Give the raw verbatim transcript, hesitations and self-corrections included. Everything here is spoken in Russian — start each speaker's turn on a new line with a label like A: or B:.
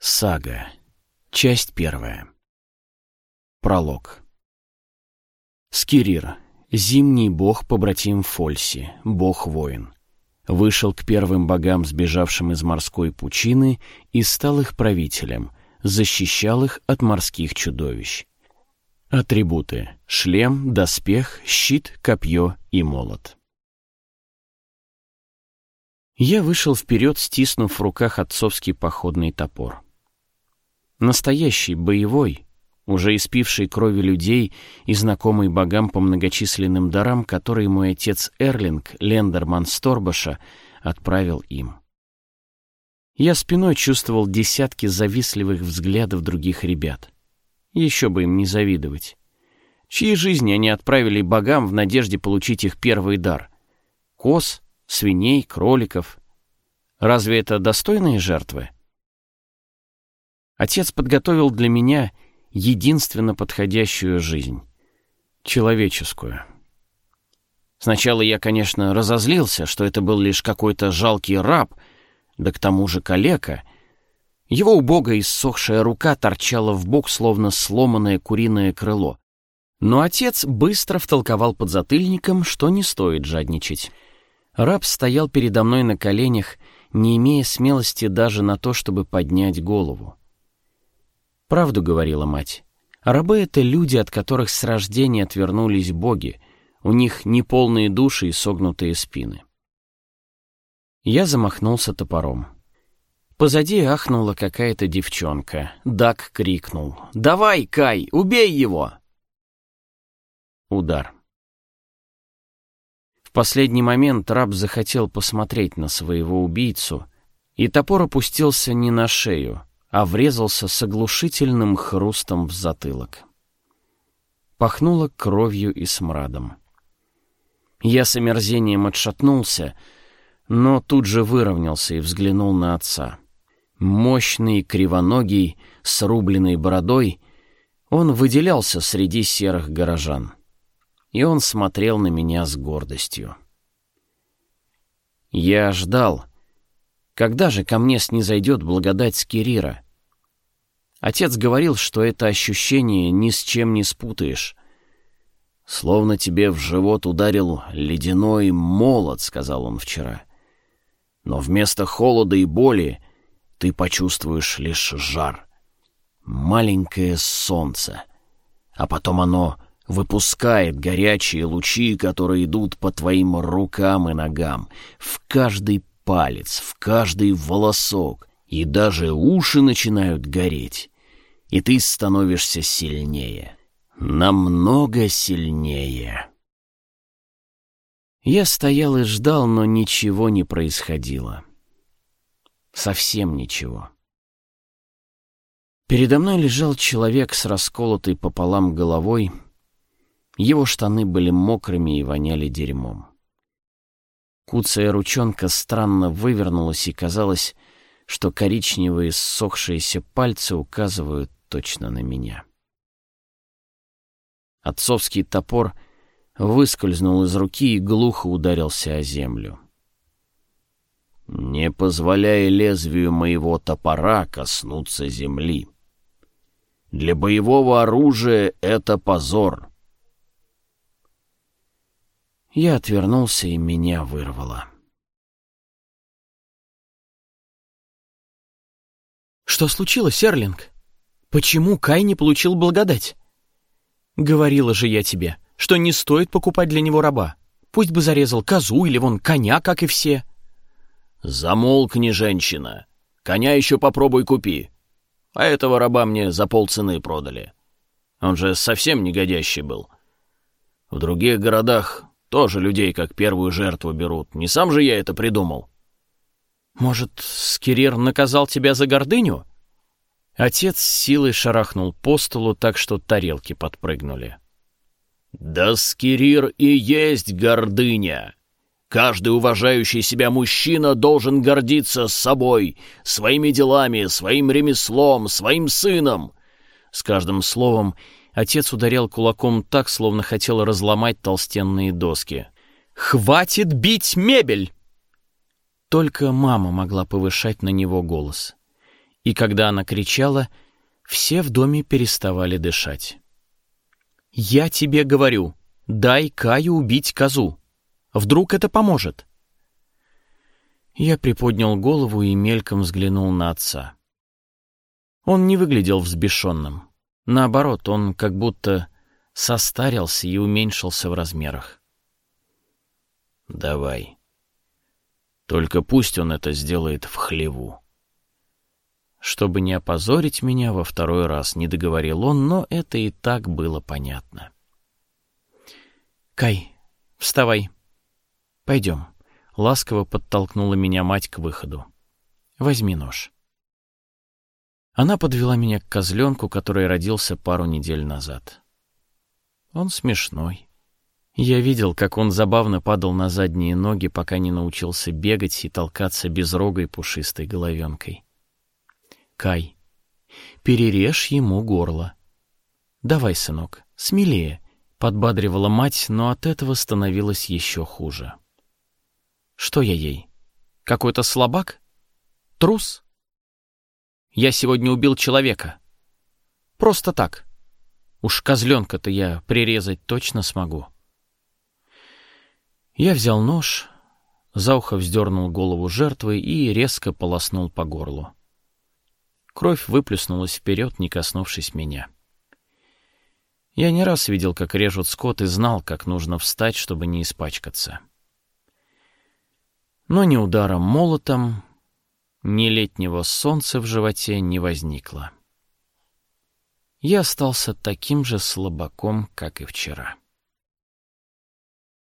A: Сага. Часть первая. Пролог. Скирир, зимний бог-побратим Фольси, бог-воин, вышел к первым богам, сбежавшим из морской пучины, и стал их правителем, защищал их от морских чудовищ. Атрибуты: шлем, доспех, щит, копье и молот. Я вышел вперед, стиснув в руках отцовский походный топор. Настоящий, боевой, уже испивший крови людей и знакомый богам по многочисленным дарам, которые мой отец Эрлинг, Лендерман Сторбаша, отправил им. Я спиной чувствовал десятки завистливых взглядов других ребят. Еще бы им не завидовать. Чьи жизни они отправили богам в надежде получить их первый дар? Коз, свиней, кроликов. Разве это достойные жертвы? Отец подготовил для меня единственно подходящую жизнь — человеческую. Сначала я, конечно, разозлился, что это был лишь какой-то жалкий раб, да к тому же калека. Его убогая иссохшая рука торчала в бок, словно сломанное куриное крыло. Но отец быстро втолковал подзатыльником, что не стоит жадничать. Раб стоял передо мной на коленях, не имея смелости даже на то, чтобы поднять голову. Правду говорила мать. Рабы — это люди, от которых с рождения отвернулись боги. У них неполные души и согнутые спины. Я замахнулся топором. Позади ахнула какая-то девчонка. Даг крикнул: «Давай, Кай, убей его!» Удар. В последний момент раб захотел посмотреть на своего убийцу, и топор опустился не на шею, а врезался с оглушительным хрустом в затылок. Пахнуло кровью и смрадом. Я с омерзением отшатнулся, но тут же выровнялся и взглянул на отца. Мощный, кривоногий, с рубленной бородой, он выделялся среди серых горожан. И он смотрел на меня с гордостью. Я ждал, когда же ко мне снизойдет благодать Скирира. Отец говорил, что это ощущение ни с чем не спутаешь. «Словно тебе в живот ударил ледяной молот», — сказал он вчера. «Но вместо холода и боли ты почувствуешь лишь жар. Маленькое солнце. А потом оно выпускает горячие лучи, которые идут по твоим рукам и ногам, в каждый палец, в каждый волосок, и даже уши начинают гореть. И ты становишься сильнее. Намного сильнее». Я стоял и ждал, но ничего не происходило. Совсем ничего. Передо мной лежал человек с расколотой пополам головой. Его штаны были мокрыми и воняли дерьмом. Куцая ручонка странно вывернулась, и казалось, что коричневые ссохшиеся пальцы указывают точно на меня. Отцовский топор выскользнул из руки и глухо ударился о землю. «Не позволяй лезвию моего топора коснуться земли. Для боевого оружия это позор». Я отвернулся, и меня вырвало.
B: «Что случилось, Эрлинг? Почему Кай не получил благодать? Говорила же я тебе, что не стоит покупать для него раба. Пусть бы зарезал козу или вон коня, как и все».
A: «Замолкни, женщина. Коня еще попробуй купи. А этого раба мне за полцены продали. Он же совсем негодящий был. В других городах тоже людей как первую жертву берут. Не сам же я это придумал».
B: «Может, Скирир наказал тебя за гордыню?»
A: Отец с силой шарахнул по столу так, что тарелки подпрыгнули. «Да Скирир и есть гордыня. Каждый уважающий себя мужчина должен гордиться собой, своими делами, своим ремеслом, своим сыном». С каждым словом отец ударял кулаком так, словно хотел разломать толстенные доски.
B: «Хватит бить мебель!»
A: Только мама могла повышать на него голос.
B: И когда она кричала, все в доме переставали дышать. «Я тебе говорю, дай Каю убить козу. Вдруг это поможет?» Я приподнял голову и мельком взглянул на отца. Он не выглядел взбешенным. Наоборот, он как будто состарился и уменьшился в размерах.
A: «Давай. Только пусть он это сделает в хлеву».
B: Чтобы не опозорить меня, во второй раз не договорил он, но это и так было понятно. «Кай, вставай. Пойдем». Ласково подтолкнула меня мать к выходу. «Возьми нож». Она подвела меня к козленку, который родился пару недель назад. Он смешной. Я видел, как он забавно падал на задние ноги, пока не научился бегать и толкаться безрогой пушистой головенкой. «Кай, перережь ему горло». «Давай, сынок, смелее», — подбадривала мать, но от этого становилось еще хуже. Что я ей? Какой-то слабак? Трус? Я сегодня убил человека. Просто так. Уж козленка-то я прирезать точно смогу. Я взял нож, за ухо вздернул голову жертвы и резко полоснул по горлу. Кровь выплеснулась вперед, не коснувшись меня. Я не раз видел, как режут скот, и знал, как нужно встать, чтобы не испачкаться. Но ни ударом молотом, ни летнего солнца в животе не возникло. Я остался таким же слабаком, как и вчера.